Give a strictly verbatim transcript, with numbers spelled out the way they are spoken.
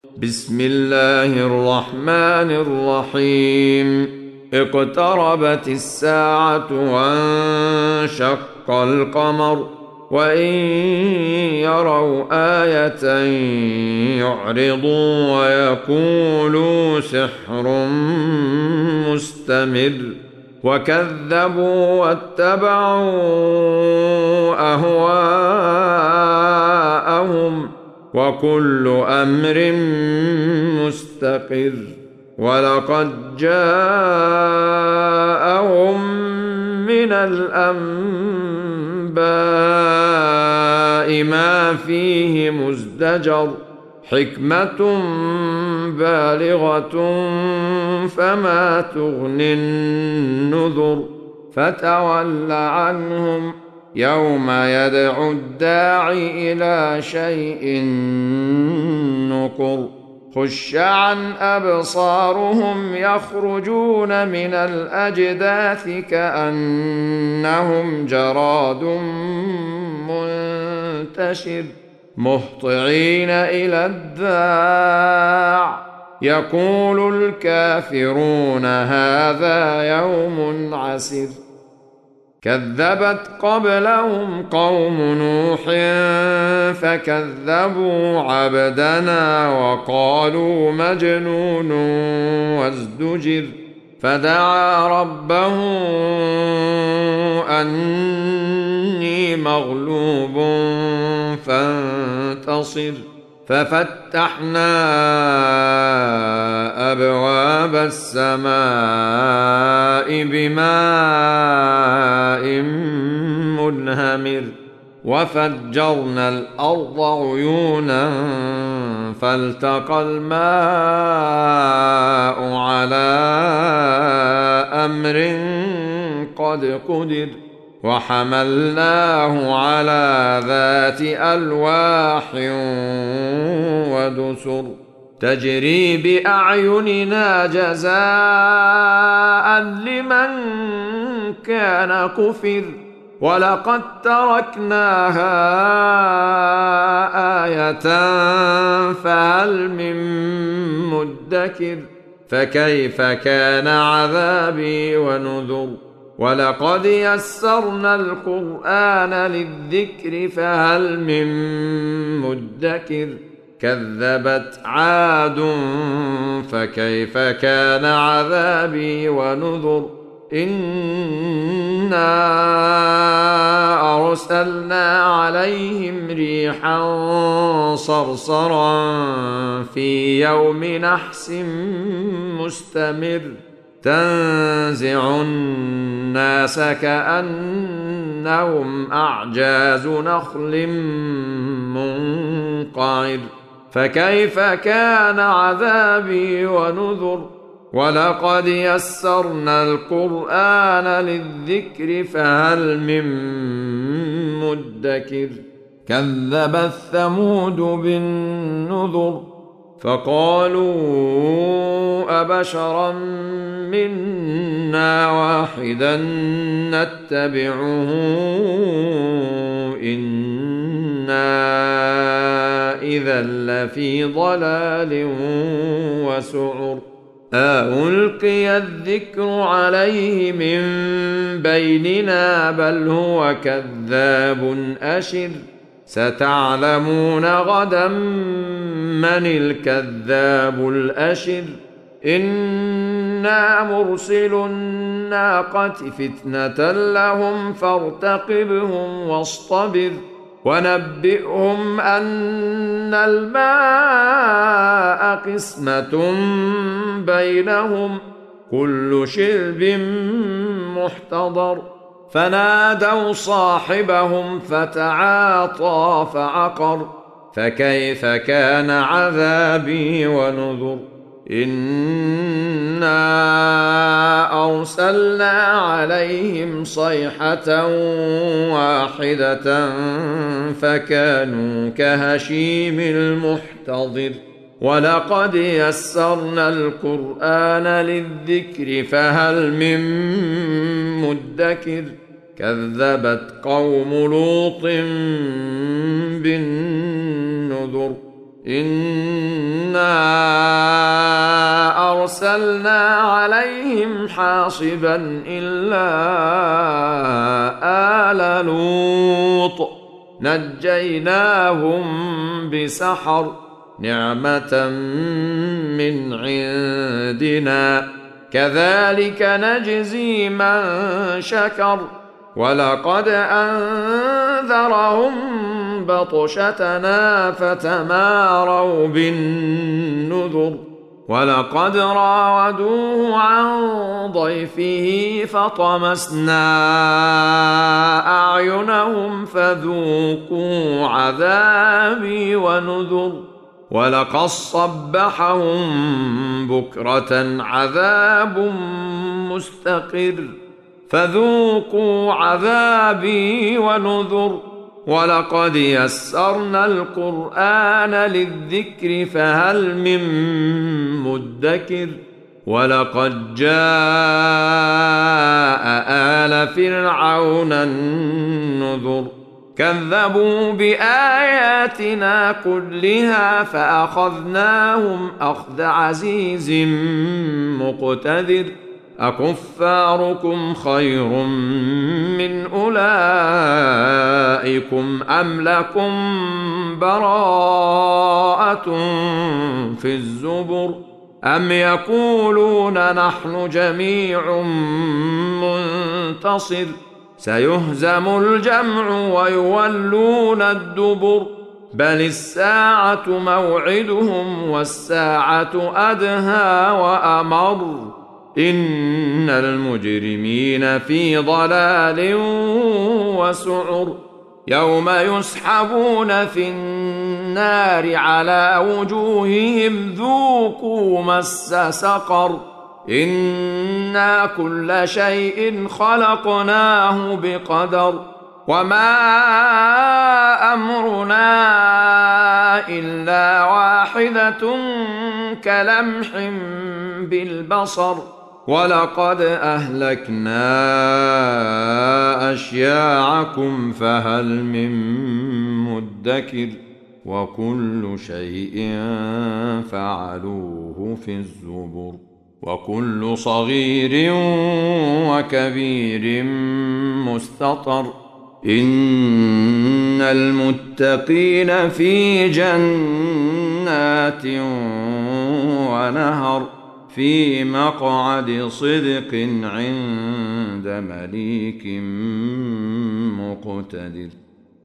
بسم الله الرحمن الرحيم. اقتربت الساعة وانشق القمر وإن يروا آية يعرضوا ويقولوا سحر مستمر وكذبوا واتبعوا أهواءهم وكل أمر مستقر. ولقد جاءهم من الأنباء ما فيه مزدجر حكمة بالغة فما تغني النذر. فتول عنهم يوم يدعو الداعي إلى شيء نكر. خش عن أبصارهم يخرجون من الأجداث كأنهم جراد منتشر مهطعين إلى الداع يقول الكافرون هذا يوم عسر. كذبت قبلهم قوم نوح فكذبوا عبدنا وقالوا مجنون وازدجر. فدعا ربه أني مغلوب فانتصر. ففتحنا أبواب السماء بماء منهمر وفجرنا الأرض عيونا فالتقى الماء على أمر قد قدر. وحملناه على ذات ألواح ودسر تجري بأعيننا جزاء لمن كان كفر. ولقد تركناها آية فهل من مدكر. فكيف كان عذابي ونذر. ولقد يسرنا القرآن للذكر فهل من مدكر. كذبت عاد فكيف كان عذابي ونذر. إنا أرسلنا عليهم ريحا صرصرا في يوم نحس مستمر تنزع الناس كأنهم أعجاز نخل منقعر. فكيف كان عذابي ونذر. ولقد يسرنا القرآن للذكر فهل من مدكر. كذب الثمود بالنذر فقالوا أبشرا منا واحدا نتبعه إنا إذا لفي ضلال وسعر. ألقي الذكر عليه من بيننا بل هو كذاب أشر. ستعلمون غدا من الكذاب الأشر. إنا مرسل الناقة فتنة لهم فارتقبهم واصطبر. ونبئهم أن الماء قسمة بينهم كل شرب محتضر. فنادوا صاحبهم فتعاطى فعقر. فكيف كان عذابي ونذر. إنا أرسلنا عليهم صيحة واحدة فكانوا كهشيم المحتضر. ولقد يسرنا القرآن للذكر فهل من مدكر. كذبت قوم لوط بالنذر إنا أرسلنا عليهم حاصبا إلا آل لوط نجيناهم بسحر نعمة من عندنا كذلك نجزي من شكر ولقد أنذرهم بطشتنا فتماروا بالنذر ولقد راودوه عن ضيفه فطمسنا أعينهم فذوقوا عذابي ونذر ولقد صبحهم بكرة عذاب مستقر فذوقوا عذابي ونذر ولقد يسرنا القرآن للذكر فهل من مدكر ولقد جاء آل فرعون النذر كذبوا بآياتنا كلها فأخذناهم أخذ عزيز مقتدر أكفاركم خير من أولئكم أم لكم براءة في الزبر أم يقولون نحن جميع منتصر سيهزم الجمع ويولون الدبر بل الساعة موعدهم والساعة أدهى وأمر إن المجرمين في ضلال وسعر يوم يسحبون في النار على وجوههم ذوقوا مس سقر إنا كل شيء خلقناه بقدر وما أمرنا إلا واحدة كلمح بالبصر ولقد أهلكنا أشياعكم فهل من مدكر وكل شيء فعلوه في الزبر وكل صغير وكبير مستطر إن المتقين في جنات ونهر في مقعد صدق عند مليك مقتدر.